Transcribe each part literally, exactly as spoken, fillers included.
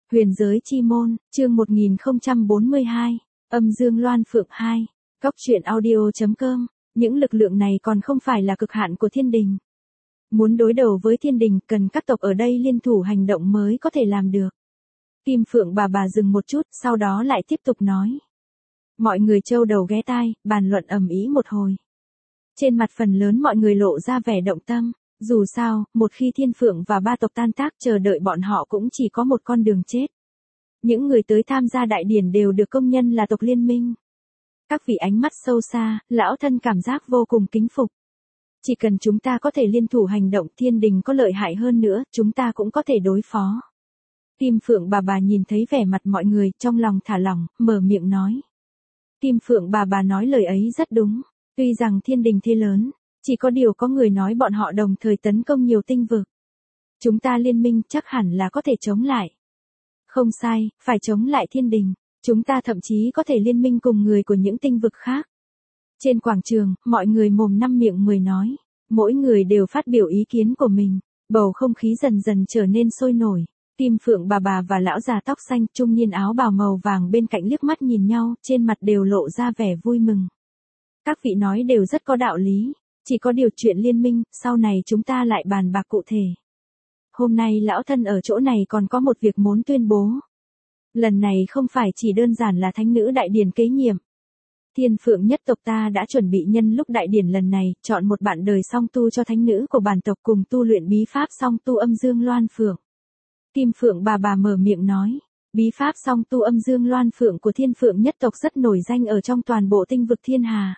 Huyền giới chi môn, chương một nghìn không trăm bốn mươi hai, âm dương loan phượng hai, Cóc truyện audio chấm com, những lực lượng này còn không phải là cực hạn của thiên đình. Muốn đối đầu với thiên đình, cần các tộc ở đây liên thủ hành động mới có thể làm được. Kim Phượng bà bà dừng một chút, sau đó lại tiếp tục nói. Mọi người châu đầu ghé tai, bàn luận ầm ĩ một hồi. Trên mặt phần lớn mọi người lộ ra vẻ động tâm. Dù sao, một khi thiên phượng và ba tộc tan tác, chờ đợi bọn họ cũng chỉ có một con đường chết. Những người tới tham gia đại điển đều được công nhận là tộc liên minh. Các vị ánh mắt sâu xa, lão thân cảm giác vô cùng kính phục. Chỉ cần chúng ta có thể liên thủ hành động, thiên đình có lợi hại hơn nữa, chúng ta cũng có thể đối phó. Kim Phượng bà bà nhìn thấy vẻ mặt mọi người, trong lòng thả lỏng, mở miệng nói. Kim Phượng bà bà nói lời ấy rất đúng. Tuy rằng thiên đình thế lớn, chỉ có điều có người nói bọn họ đồng thời tấn công nhiều tinh vực. Chúng ta liên minh chắc hẳn là có thể chống lại. Không sai, phải chống lại thiên đình. Chúng ta thậm chí có thể liên minh cùng người của những tinh vực khác. Trên quảng trường, mọi người mồm năm miệng mười nói. Mỗi người đều phát biểu ý kiến của mình. Bầu không khí dần dần trở nên sôi nổi. Kim Phượng bà bà và lão già tóc xanh trung niên áo bào màu vàng bên cạnh liếc mắt nhìn nhau, trên mặt đều lộ ra vẻ vui mừng. Các vị nói đều rất có đạo lý. Chỉ có điều chuyện liên minh, sau này chúng ta lại bàn bạc cụ thể. Hôm nay lão thân ở chỗ này còn có một việc muốn tuyên bố. Lần này không phải chỉ đơn giản là thánh nữ đại điển kế nhiệm. Thiên Phượng nhất tộc ta đã chuẩn bị nhân lúc đại điển lần này, chọn một bạn đời song tu cho thánh nữ của bản tộc cùng tu luyện bí pháp song tu âm dương loan phượng. Kim Phượng bà bà mở miệng nói, bí pháp song tu âm dương loan phượng của Thiên Phượng nhất tộc rất nổi danh ở trong toàn bộ tinh vực thiên hà.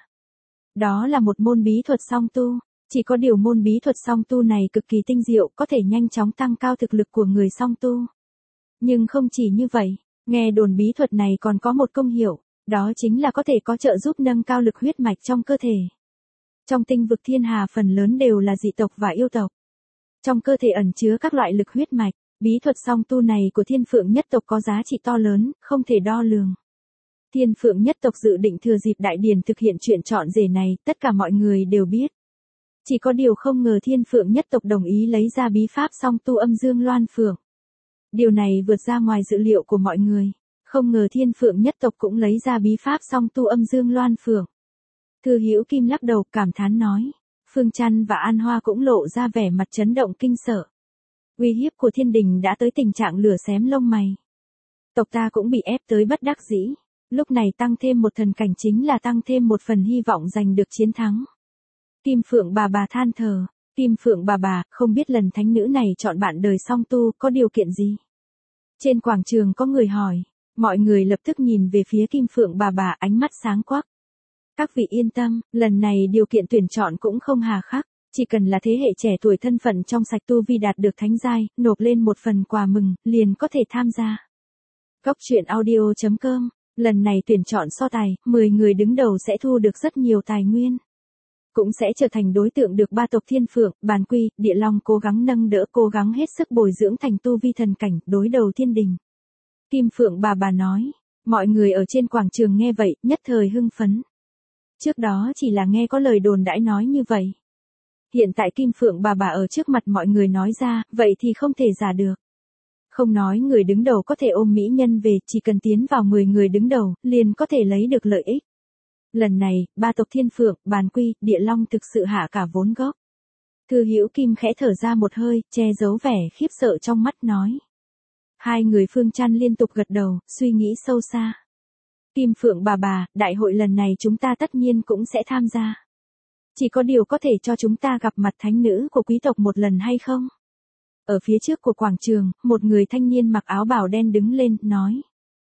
Đó là một môn bí thuật song tu, chỉ có điều môn bí thuật song tu này cực kỳ tinh diệu, có thể nhanh chóng tăng cao thực lực của người song tu. Nhưng không chỉ như vậy, nghe đồn bí thuật này còn có một công hiệu, đó chính là có thể có trợ giúp nâng cao lực huyết mạch trong cơ thể. Trong tinh vực thiên hà phần lớn đều là dị tộc và yêu tộc. Trong cơ thể ẩn chứa các loại lực huyết mạch, bí thuật song tu này của Thiên Phượng nhất tộc có giá trị to lớn, không thể đo lường. Thiên Phượng nhất tộc dự định thừa dịp đại điển thực hiện chuyện chọn rể này, tất cả mọi người đều biết. Chỉ có điều không ngờ Thiên Phượng nhất tộc đồng ý lấy ra bí pháp song tu âm dương loan phượng. Điều này vượt ra ngoài dự liệu của mọi người. Không ngờ Thiên Phượng nhất tộc cũng lấy ra bí pháp song tu âm dương loan phượng. Thư Hữu Kim lắc đầu cảm thán nói. Phương Trăn và An Hoa cũng lộ ra vẻ mặt chấn động kinh sợ. Uy hiếp của thiên đình đã tới tình trạng lửa xém lông mày. Tộc ta cũng bị ép tới bất đắc dĩ. Lúc này tăng thêm một thần cảnh chính là tăng thêm một phần hy vọng giành được chiến thắng. Kim Phượng bà bà than thở. Kim Phượng bà bà, không biết lần thánh nữ này chọn bạn đời song tu có điều kiện gì? Trên quảng trường có người hỏi. Mọi người lập tức nhìn về phía Kim Phượng bà bà, ánh mắt sáng quắc. Các vị yên tâm, lần này điều kiện tuyển chọn cũng không hà khắc. Chỉ cần là thế hệ trẻ tuổi thân phận trong sạch tu vi đạt được thánh giai, nộp lên một phần quà mừng, liền có thể tham gia. Cóc truyện audio chấm com, lần này tuyển chọn so tài, mười người đứng đầu sẽ thu được rất nhiều tài nguyên. Cũng sẽ trở thành đối tượng được ba tộc Thiên Phượng, Bàn Quy, Địa Long cố gắng nâng đỡ, cố gắng hết sức bồi dưỡng thành tu vi thần cảnh, đối đầu thiên đình. Kim Phượng bà bà nói, mọi người ở trên quảng trường nghe vậy, nhất thời hưng phấn. Trước đó chỉ là nghe có lời đồn đãi nói như vậy. Hiện tại Kim Phượng bà bà ở trước mặt mọi người nói ra, vậy thì không thể giả được. Không nói người đứng đầu có thể ôm mỹ nhân về, chỉ cần tiến vào mười người đứng đầu, liền có thể lấy được lợi ích. Lần này, ba tộc Thiên Phượng, Bàn Quy, Địa Long thực sự hạ cả vốn gốc. Thư Hữu Kim khẽ thở ra một hơi, che giấu vẻ khiếp sợ trong mắt nói. Hai người Phương Trăn liên tục gật đầu, suy nghĩ sâu xa. Kim Phượng bà bà, đại hội lần này chúng ta tất nhiên cũng sẽ tham gia. Chỉ có điều có thể cho chúng ta gặp mặt thánh nữ của quý tộc một lần hay không? Ở phía trước của quảng trường, một người thanh niên mặc áo bào đen đứng lên, nói.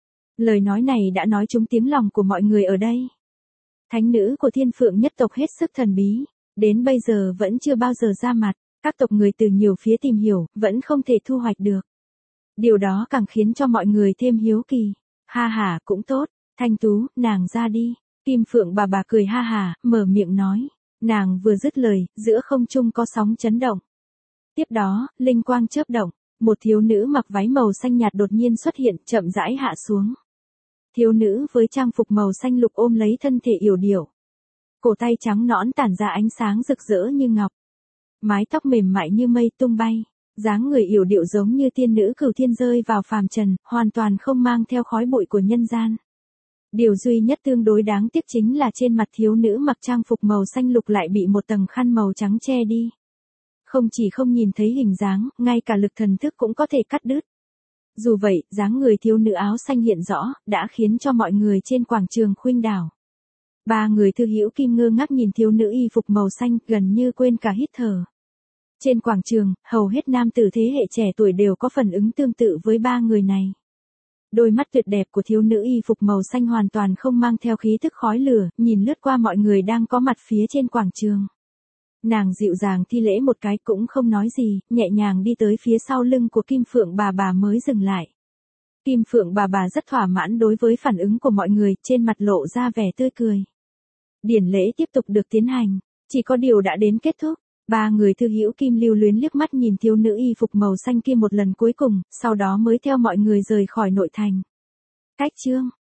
Lời nói này đã nói trúng tiếng lòng của mọi người ở đây. Thánh nữ của Thiên Phượng nhất tộc hết sức thần bí, đến bây giờ vẫn chưa bao giờ ra mặt, các tộc người từ nhiều phía tìm hiểu, vẫn không thể thu hoạch được. Điều đó càng khiến cho mọi người thêm hiếu kỳ. Ha ha, cũng tốt, Thanh Tú, nàng ra đi. Kim Phượng bà bà cười ha ha, mở miệng nói. Nàng vừa dứt lời, giữa không trung có sóng chấn động. Tiếp đó, linh quang chớp động, một thiếu nữ mặc váy màu xanh nhạt đột nhiên xuất hiện, chậm rãi hạ xuống. Thiếu nữ với trang phục màu xanh lục ôm lấy thân thể yểu điệu. Cổ tay trắng nõn tản ra ánh sáng rực rỡ như ngọc. Mái tóc mềm mại như mây tung bay, Dáng người yểu điệu giống như tiên nữ cửu thiên rơi vào phàm trần, hoàn toàn không mang theo khói bụi của nhân gian. Điều duy nhất tương đối đáng tiếc chính là trên mặt thiếu nữ mặc trang phục màu xanh lục lại bị một tầng khăn màu trắng che đi. Không chỉ không nhìn thấy hình dáng, ngay cả lực thần thức cũng có thể cắt đứt. Dù vậy, dáng người thiếu nữ áo xanh hiện rõ, đã khiến cho mọi người trên quảng trường khuynh đảo. Ba người Thư Hữu Kim ngơ ngác nhìn thiếu nữ y phục màu xanh, gần như quên cả hít thở. Trên quảng trường, hầu hết nam tử thế hệ trẻ tuổi đều có phản ứng tương tự với ba người này. Đôi mắt tuyệt đẹp của thiếu nữ y phục màu xanh hoàn toàn không mang theo khí tức khói lửa, nhìn lướt qua mọi người đang có mặt phía trên quảng trường. Nàng dịu dàng thi lễ một cái cũng không nói gì, nhẹ nhàng đi tới phía sau lưng của Kim Phượng bà bà mới dừng lại. Kim Phượng bà bà rất thỏa mãn đối với phản ứng của mọi người, trên mặt lộ ra vẻ tươi cười. Điển lễ tiếp tục được tiến hành, chỉ có điều đã đến kết thúc. Ba người Thư Hữu Kim lưu luyến liếc mắt nhìn thiếu nữ y phục màu xanh kia một lần cuối cùng, sau đó mới theo mọi người rời khỏi nội thành. Cách chương